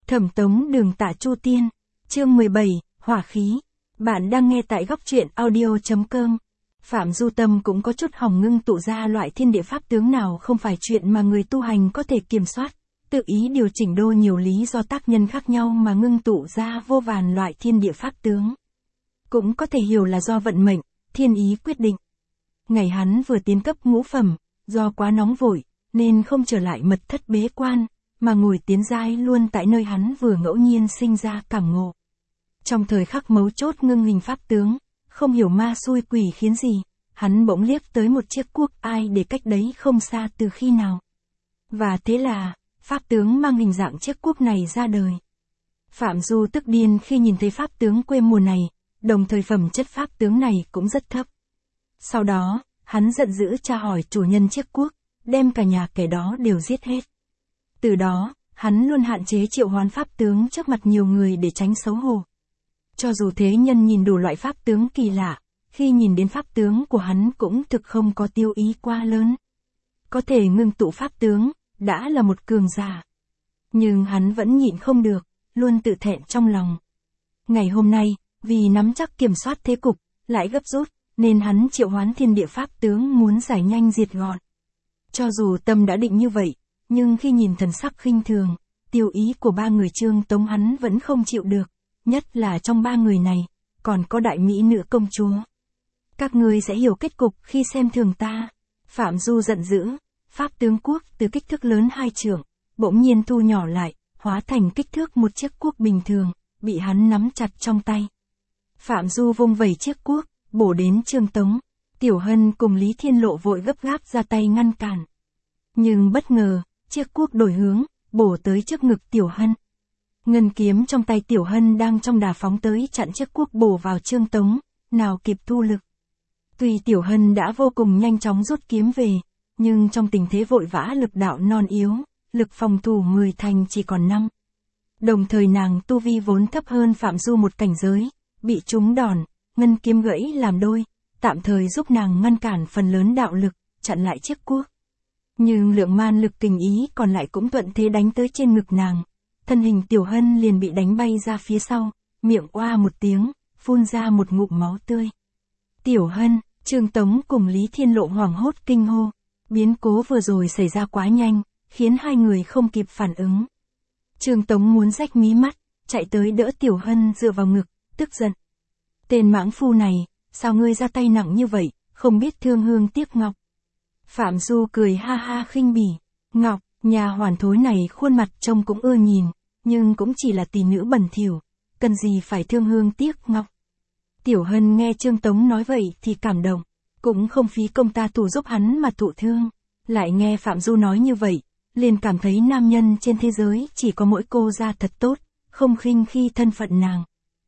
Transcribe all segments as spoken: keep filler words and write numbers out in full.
Thẩm Tống Đường Tạ Chu Tiên, chương mười bảy, Hỏa khí. Bạn đang nghe tại góc truyện audio.com. Phạm Du Tâm cũng có chút hỏng ngưng tụ ra loại thiên địa pháp tướng nào không phải chuyện mà người tu hành có thể kiểm soát, tự ý điều chỉnh đô nhiều lý do tác nhân khác nhau mà ngưng tụ ra vô vàn loại thiên địa pháp tướng. Cũng có thể hiểu là do vận mệnh, thiên ý quyết định. Ngày hắn vừa tiến cấp ngũ phẩm, do quá nóng vội, nên không trở lại mật thất bế quan, mà ngồi tiến giai luôn tại nơi hắn vừa ngẫu nhiên sinh ra cảm ngộ. Trong thời khắc mấu chốt ngưng hình pháp tướng, không hiểu ma xui quỷ khiến gì, hắn bỗng liếc tới một chiếc cuốc ai để cách đấy không xa từ khi nào. Và thế là, pháp tướng mang hình dạng chiếc cuốc này ra đời. Phạm Du tức điên khi nhìn thấy pháp tướng quê mùa này, đồng thời phẩm chất pháp tướng này cũng rất thấp. Sau đó, hắn giận dữ tra hỏi chủ nhân chiếc cuốc, đem cả nhà kẻ đó đều giết hết. Từ đó, hắn luôn hạn chế triệu hoán pháp tướng trước mặt nhiều người để tránh xấu hổ. Cho dù thế nhân nhìn đủ loại pháp tướng kỳ lạ, khi nhìn đến pháp tướng của hắn cũng thực không có tiêu ý quá lớn. Có thể ngưng tụ pháp tướng, đã là một cường giả. Nhưng hắn vẫn nhịn không được, luôn tự thẹn trong lòng. Ngày hôm nay, vì nắm chắc kiểm soát thế cục, lại gấp rút, nên hắn triệu hoán thiên địa pháp tướng muốn giải nhanh diệt gọn. Cho dù tâm đã định như vậy, nhưng khi nhìn thần sắc khinh thường, tiêu ý của ba người Trương Tống hắn vẫn không chịu được, nhất là trong ba người này, còn có đại mỹ nữ công chúa. Các ngươi sẽ hiểu kết cục khi xem thường ta. Phạm Du giận dữ, pháp tướng cuốc từ kích thước lớn hai trượng, bỗng nhiên thu nhỏ lại, hóa thành kích thước một chiếc cuốc bình thường, bị hắn nắm chặt trong tay. Phạm Du vung vẩy chiếc cuốc, bổ đến Trương Tống. Tiểu Hân cùng Lý Thiên Lộ vội gấp gáp ra tay ngăn cản. Nhưng bất ngờ, chiếc cuốc đổi hướng, bổ tới trước ngực Tiểu Hân. Ngân kiếm trong tay Tiểu Hân đang trong đà phóng tới chặn chiếc cuốc bổ vào Trương Tống, nào kịp thu lực. Tuy Tiểu Hân đã vô cùng nhanh chóng rút kiếm về, nhưng trong tình thế vội vã lực đạo non yếu, lực phòng thủ mười thành chỉ còn năm. Đồng thời nàng tu vi vốn thấp hơn Phạm Du một cảnh giới, bị trúng đòn, ngân kiếm gãy làm đôi, tạm thời giúp nàng ngăn cản phần lớn đạo lực, chặn lại chiếc cuốc. Nhưng lượng man lực kình ý còn lại cũng thuận thế đánh tới trên ngực nàng. Thân hình Tiểu Hân liền bị đánh bay ra phía sau, miệng oa một tiếng, phun ra một ngụm máu tươi. Tiểu Hân, Trương Tống cùng Lý Thiên Lộ hoảng hốt kinh hô. Biến cố vừa rồi xảy ra quá nhanh, khiến hai người không kịp phản ứng. Trương Tống muốn rách mí mắt, chạy tới đỡ Tiểu Hân dựa vào ngực, tức giận. Tên mãng phu này, sao ngươi ra tay nặng như vậy, không biết thương hương tiếc ngọc. Phạm Du cười ha ha khinh bỉ. Ngọc, nhà hoàn thối này khuôn mặt trông cũng ưa nhìn, nhưng cũng chỉ là tỷ nữ bẩn thỉu, cần gì phải thương hương tiếc ngọc. Tiểu Hân nghe Trương Tống nói vậy thì cảm động, cũng không phí công ta thủ giúp hắn mà thụ thương. Lại nghe Phạm Du nói như vậy, liền cảm thấy nam nhân trên thế giới chỉ có mỗi cô ra thật tốt, không khinh khi thân phận nàng.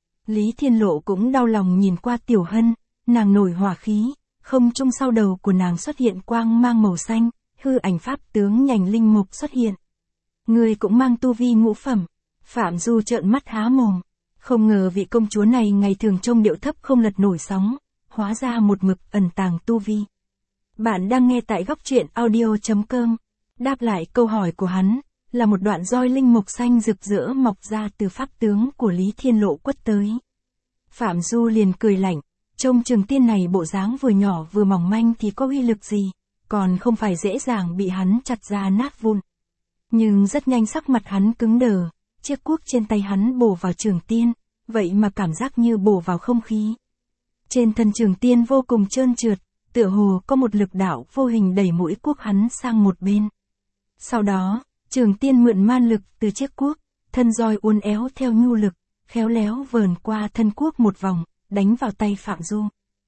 Lý Thiên Lộ cũng đau lòng nhìn qua Tiểu Hân, nàng nổi hỏa khí, không trung sau đầu của nàng xuất hiện quang mang màu xanh, hư ảnh pháp tướng nhành linh mục xuất hiện. Người cũng mang tu vi ngũ phẩm. Phạm Du trợn mắt há mồm, không ngờ vị công chúa này ngày thường trông điệu thấp không lật nổi sóng, hóa ra một mực ẩn tàng tu vi. Bạn đang nghe tại góc truyện audio.com. Đáp lại câu hỏi của hắn, là một đoạn roi linh mục xanh rực rỡ mọc ra từ pháp tướng của Lý Thiên Lộ quất tới. Phạm Du liền cười lạnh, trông Trường Tiên này bộ dáng vừa nhỏ vừa mỏng manh thì có uy lực gì, còn không phải dễ dàng bị hắn chặt ra nát vụn. Nhưng rất nhanh sắc mặt hắn cứng đờ, chiếc cuốc trên tay hắn bổ vào Trường Tiên, vậy mà cảm giác như bổ vào không khí. Trên thân Trường Tiên vô cùng trơn trượt, tựa hồ có một lực đạo vô hình đẩy mũi cuốc hắn sang một bên. Sau đó, Trường Tiên mượn man lực từ chiếc cuốc, thân roi uốn éo theo nhu lực, khéo léo vờn qua thân cuốc một vòng, đánh vào tay Phạm Du.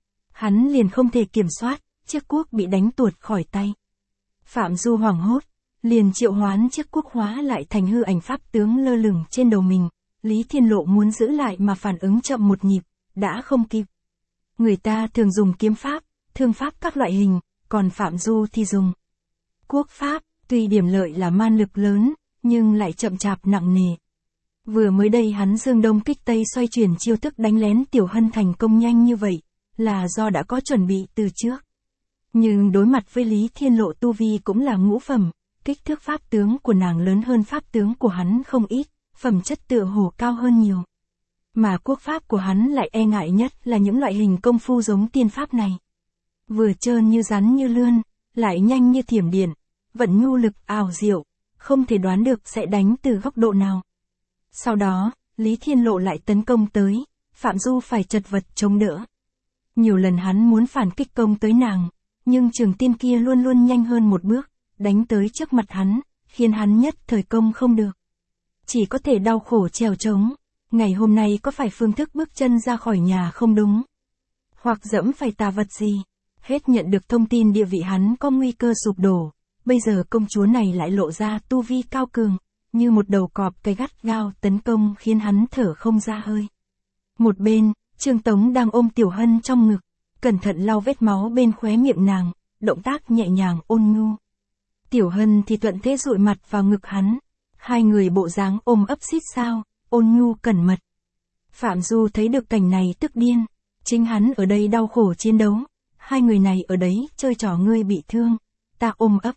Hắn liền không thể kiểm soát, chiếc cuốc bị đánh tuột khỏi tay. Phạm Du hoảng hốt, liền triệu hoán chiếc cuốc hóa lại thành hư ảnh pháp tướng lơ lửng trên đầu mình. Lý Thiên Lộ muốn giữ lại mà phản ứng chậm một nhịp, đã không kịp. Người ta thường dùng kiếm pháp, thương pháp các loại hình, còn Phạm Du thì dùng cuốc pháp, tuy điểm lợi là man lực lớn, nhưng lại chậm chạp nặng nề. Vừa mới đây hắn dương đông kích tây xoay chuyển chiêu thức đánh lén Tiểu Hân thành công nhanh như vậy, là do đã có chuẩn bị từ trước. Nhưng đối mặt với Lý Thiên Lộ tu vi cũng là ngũ phẩm, kích thước pháp tướng của nàng lớn hơn pháp tướng của hắn không ít, phẩm chất tựa hồ cao hơn nhiều. Mà quốc pháp của hắn lại e ngại nhất là những loại hình công phu giống tiên pháp này. Vừa trơn như rắn như lươn, lại nhanh như thiểm điện, vận nhu lực ảo diệu, không thể đoán được sẽ đánh từ góc độ nào. Sau đó, Lý Thiên Lộ lại tấn công tới, Phạm Du phải chật vật chống đỡ. Nhiều lần hắn muốn phản kích công tới nàng, nhưng Trường Tiên kia luôn luôn nhanh hơn một bước, đánh tới trước mặt hắn, khiến hắn nhất thời công không được. Chỉ có thể đau khổ trèo trống, ngày hôm nay có phải phương thức bước chân ra khỏi nhà không đúng, hoặc dẫm phải tà vật gì. Hết nhận được thông tin địa vị hắn có nguy cơ sụp đổ, bây giờ công chúa này lại lộ ra tu vi cao cường, như một đầu cọp cái gắt gao tấn công khiến hắn thở không ra hơi. Một bên, Trương Tống đang ôm Tiểu Hân trong ngực, cẩn thận lau vết máu bên khóe miệng nàng, động tác nhẹ nhàng ôn nhu. Tiểu Hân thì thuận thế dụi mặt vào ngực hắn, hai người bộ dáng ôm ấp xít sao, ôn nhu cẩn mật. Phạm Du thấy được cảnh này tức điên, chính hắn ở đây đau khổ chiến đấu, hai người này ở đấy chơi trò ngươi bị thương, ta ôm ấp.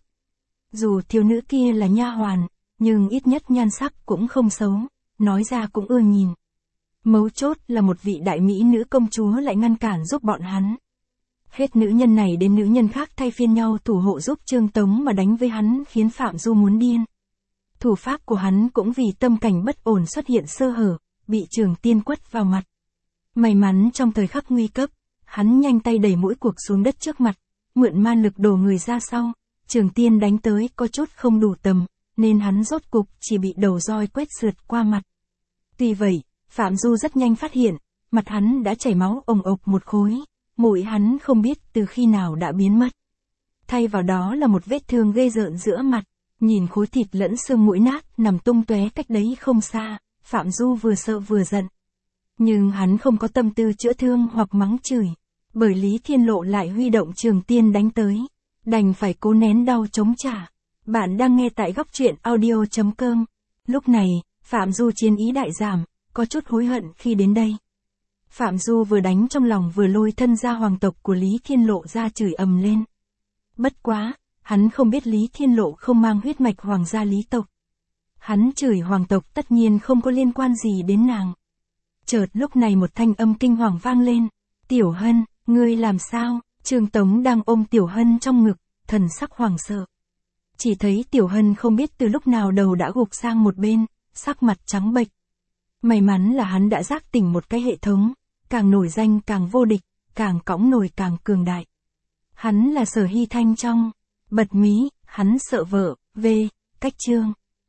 Dù thiếu nữ kia là nha hoàn, nhưng ít nhất nhan sắc cũng không xấu, nói ra cũng ưa nhìn. Mấu chốt là một vị đại mỹ nữ công chúa lại ngăn cản giúp bọn hắn. Hết nữ nhân này đến nữ nhân khác thay phiên nhau thủ hộ giúp Trương Tống mà đánh với hắn khiến Phạm Du muốn điên. Thủ pháp của hắn cũng vì tâm cảnh bất ổn xuất hiện sơ hở, bị Trường Tiên quất vào mặt. May mắn trong thời khắc nguy cấp, hắn nhanh tay đẩy mũi cuộc xuống đất trước mặt, mượn man lực đổ người ra sau. Trường Tiên đánh tới có chút không đủ tầm, nên hắn rốt cục chỉ bị đầu roi quét sượt qua mặt. Tuy vậy, Phạm Du rất nhanh phát hiện, mặt hắn đã chảy máu ồng ộc một khối, mũi hắn không biết từ khi nào đã biến mất. Thay vào đó là một vết thương ghê rợn giữa mặt, nhìn khối thịt lẫn xương mũi nát nằm tung tóe cách đấy không xa, Phạm Du vừa sợ vừa giận. Nhưng hắn không có tâm tư chữa thương hoặc mắng chửi, bởi Lý Thiên Lộ lại huy động Trường Tiên đánh tới, đành phải cố nén đau chống trả. Bạn đang nghe tại góc truyện audio chấm com. Lúc này, Phạm Du chiến ý đại giảm, có chút hối hận khi đến đây. Phạm Du vừa đánh trong lòng vừa lôi thân gia hoàng tộc của Lý Thiên Lộ ra chửi ầm lên. Bất quá, hắn không biết Lý Thiên Lộ không mang huyết mạch hoàng gia Lý tộc. Hắn chửi hoàng tộc tất nhiên không có liên quan gì đến nàng. Chợt lúc này một thanh âm kinh hoàng vang lên. Tiểu Hân, ngươi làm sao? Trương Tống đang ôm Tiểu Hân trong ngực, thần sắc hoảng sợ. Chỉ thấy Tiểu Hân không biết từ lúc nào đầu đã gục sang một bên, sắc mặt trắng bệch. May mắn là hắn đã giác tỉnh một cái hệ thống, càng nổi danh càng vô địch, càng cõng nổi càng cường đại. Hắn là Sở Hy Thanh trong Bật Mí, hắn sợ vợ, về, cách chương.